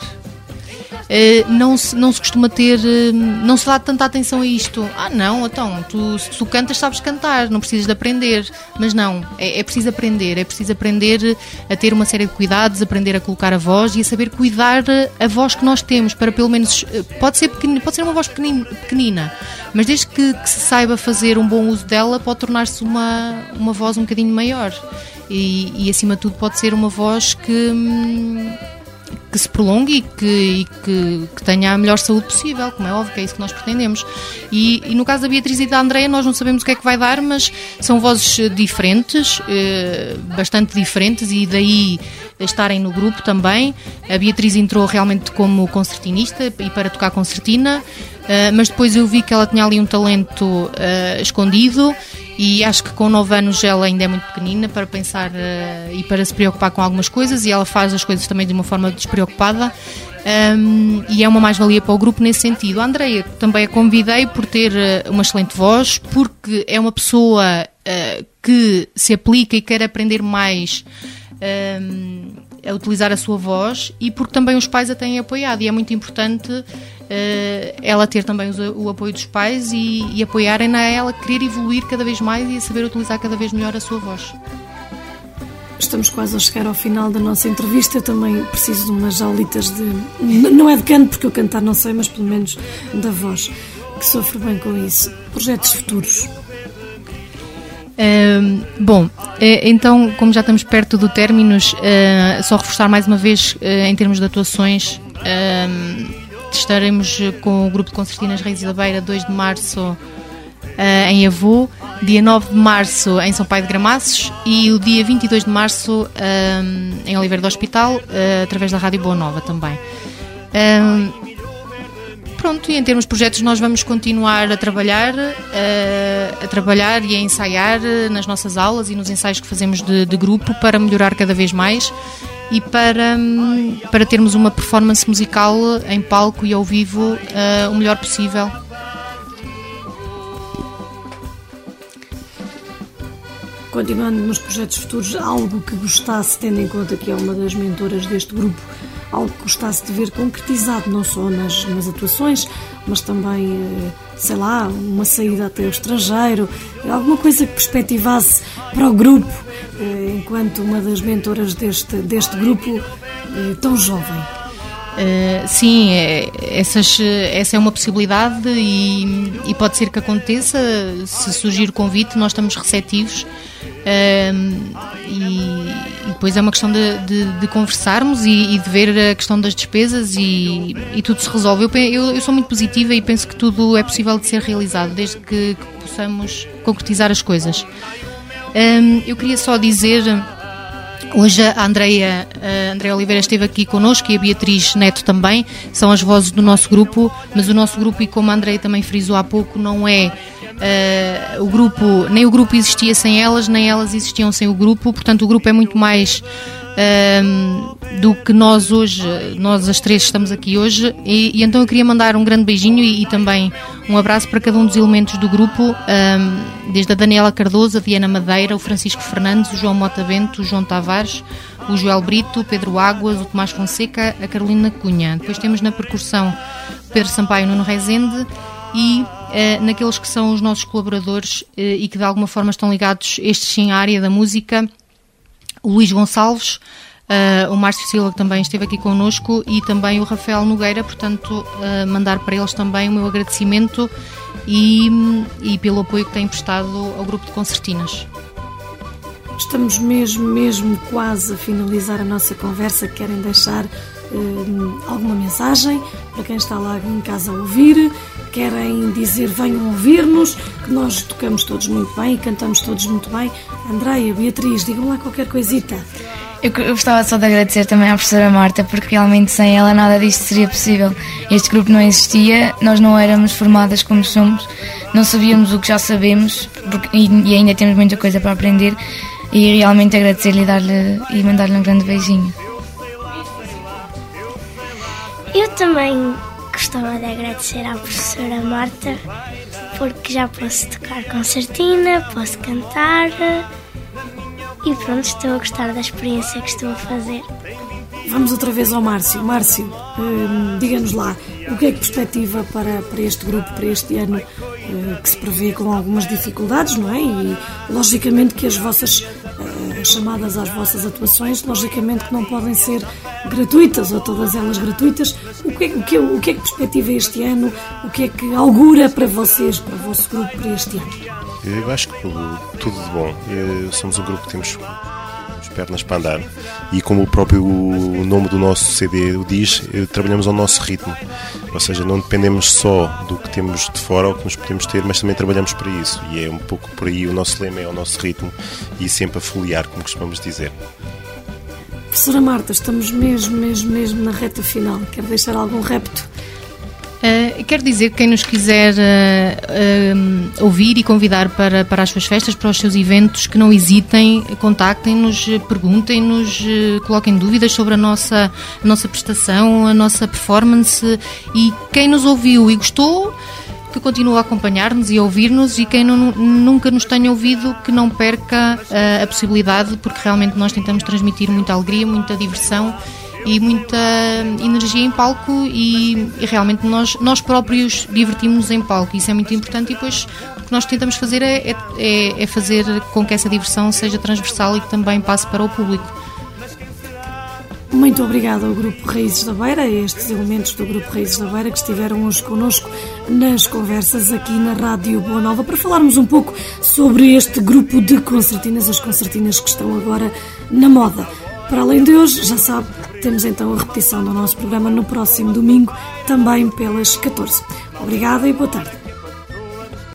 Uh, não, se, não se costuma ter, uh, não se dá tanta atenção a isto. Ah não, então, tu, se tu cantas sabes cantar, não precisas de aprender. Mas não, é, é preciso aprender, é preciso aprender a ter uma série de cuidados, aprender a colocar a voz e a saber cuidar a voz que nós temos, para pelo menos, pode ser, pequenina, pode ser uma voz pequenina, pequenina mas desde que, que se saiba fazer um bom uso dela, pode tornar-se uma, uma voz um bocadinho maior e, e acima de tudo pode ser uma voz que... Hum, que se prolongue e, que, e que, que tenha a melhor saúde possível, como é óbvio que é isso que nós pretendemos. E, e no caso da Beatriz e da Andreia nós não sabemos o que é que vai dar, mas são vozes diferentes, eh, bastante diferentes, e daí estarem no grupo também. A Beatriz entrou realmente como concertinista e para tocar concertina, eh, mas depois eu vi que ela tinha ali um talento eh, escondido. E acho que com nove anos ela ainda é muito pequenina para pensar uh, e para se preocupar com algumas coisas, e ela faz as coisas também de uma forma despreocupada, um, e é uma mais-valia para o grupo nesse sentido. A Andreia também a convidei por ter uh, uma excelente voz, porque é uma pessoa uh, que se aplica e quer aprender mais um, a utilizar a sua voz, e porque também os pais a têm apoiado, e é muito importante uh, ela ter também o, o apoio dos pais e, e apoiarem-na a ela querer evoluir cada vez mais e a saber utilizar cada vez melhor a sua voz. Estamos quase a chegar ao final da nossa entrevista. Eu também preciso de umas aulitas de... Não é de canto, porque eu cantar não sei, mas pelo menos da voz, que sofre bem com isso. Projetos futuros? Uh, bom, uh, então, como já estamos perto do términos, uh, só reforçar mais uma vez, uh, em termos de atuações, uh, estaremos com o grupo de concertinas Raízes da Beira, dois de março uh, em Avô, dia nove de março em São Pai de Gramaços e o dia vinte e dois de março uh, em Oliveira do Hospital, uh, através da Rádio Boa Nova também. Uh, Pronto, e em termos de projetos nós vamos continuar a trabalhar, uh, a trabalhar e a ensaiar nas nossas aulas e nos ensaios que fazemos de, de grupo para melhorar cada vez mais e para, um, para termos uma performance musical em palco e ao vivo uh, o melhor possível. Continuando nos projetos futuros, algo que gostasse, tendo em conta que é uma das mentoras deste grupo, algo que gostasse de ver concretizado, não só nas, nas atuações, mas também, sei lá, uma saída até ao estrangeiro, alguma coisa que perspectivasse para o grupo, enquanto uma das mentoras deste, deste grupo tão jovem. Uh, sim, é, essas, essa é uma possibilidade e, e pode ser que aconteça. Se surgir o convite, nós estamos receptivos. Uh, e, e depois é uma questão de, de, de conversarmos e, e de ver a questão das despesas e, e tudo se resolve. Eu, eu, eu sou muito positiva e penso que tudo é possível de ser realizado, desde que, que possamos concretizar as coisas. Um, eu queria só dizer Hoje a Andreia, a Andreia Oliveira esteve aqui connosco e a Beatriz Neto também, são as vozes do nosso grupo, mas o nosso grupo, e como a Andreia também frisou há pouco, não é uh, o grupo, nem o grupo existia sem elas, nem elas existiam sem o grupo, portanto o grupo é muito mais uh, do que nós hoje, nós as três estamos aqui hoje, e, e então eu queria mandar um grande beijinho e, e também um abraço para cada um dos elementos do grupo, um, desde a Daniela Cardoso, a Diana Madeira, o Francisco Fernandes, o João Mota Bento, o João Tavares, o Joel Brito, o Pedro Águas, o Tomás Fonseca, a Carolina Cunha. Depois temos na percussão o Pedro Sampaio, Nuno Rezende, e uh, naqueles que são os nossos colaboradores uh, e que de alguma forma estão ligados, estes sim, à área da música, o Luís Gonçalves, Uh, o Márcio Silva, que também esteve aqui connosco, e também o Rafael Nogueira, portanto uh, mandar para eles também o meu agradecimento e, e pelo apoio que têm prestado ao grupo de concertinas. Estamos mesmo, mesmo quase a finalizar a nossa conversa. Querem deixar uh, alguma mensagem para quem está lá em casa a ouvir? Querem dizer venham ouvir-nos, que nós tocamos todos muito bem e cantamos todos muito bem? Andreia, Beatriz, digam lá qualquer coisita. Eu gostava só de agradecer também à professora Marta, porque realmente sem ela nada disto seria possível. Este grupo não existia, nós não éramos formadas como somos, não sabíamos o que já sabemos, porque, e, e ainda temos muita coisa para aprender, e realmente agradecer-lhe e, dar-lhe, e mandar-lhe um grande beijinho. Eu também gostava de agradecer à professora Marta, porque já posso tocar concertina, posso cantar. E pronto, estou a gostar da experiência que estou a fazer. Vamos outra vez ao Márcio. Márcio, hum, diga-nos lá, o que é que perspectiva para, para este grupo, para este ano, hum, que se prevê com algumas dificuldades, não é? E logicamente que as vossas hum, chamadas às vossas atuações, logicamente que não podem ser gratuitas, ou todas elas gratuitas. O que, é, o, que, o que é que perspectiva este ano? O que é que augura para vocês, para o vosso grupo, para este ano? Eu acho que tudo de bom. Somos um grupo que temos pernas para andar e, como o próprio nome do nosso C D o diz, trabalhamos ao nosso ritmo, ou seja, não dependemos só do que temos de fora ou que nos podemos ter, mas também trabalhamos para isso, e é um pouco por aí. O nosso lema é o nosso ritmo e sempre a foliar, como costumamos dizer. Professora Marta, estamos mesmo, mesmo, mesmo na reta final. Quer deixar algum repto? Uh, quero dizer que quem nos quiser uh, uh, ouvir e convidar para, para as suas festas, para os seus eventos, que não hesitem, contactem-nos, perguntem-nos, uh, coloquem dúvidas sobre a nossa, a nossa prestação, a nossa performance, e quem nos ouviu e gostou, que continue a acompanhar-nos e a ouvir-nos, e quem não, nunca nos tenha ouvido, que não perca uh, a possibilidade, porque realmente nós tentamos transmitir muita alegria, muita diversão e muita energia em palco, e, e realmente nós, nós próprios divertimos-nos em palco. Isso é muito importante, e depois o que nós tentamos fazer é, é, é fazer com que essa diversão seja transversal e que também passe para o público. Muito obrigada ao Grupo Raízes da Beira, a estes elementos do Grupo Raízes da Beira que estiveram hoje connosco nas conversas aqui na Rádio Boa Nova, para falarmos um pouco sobre este grupo de concertinas, as concertinas que estão agora na moda. Para além de hoje, já sabe, temos então a repetição do nosso programa no próximo domingo, também pelas catorze. Obrigada e boa tarde.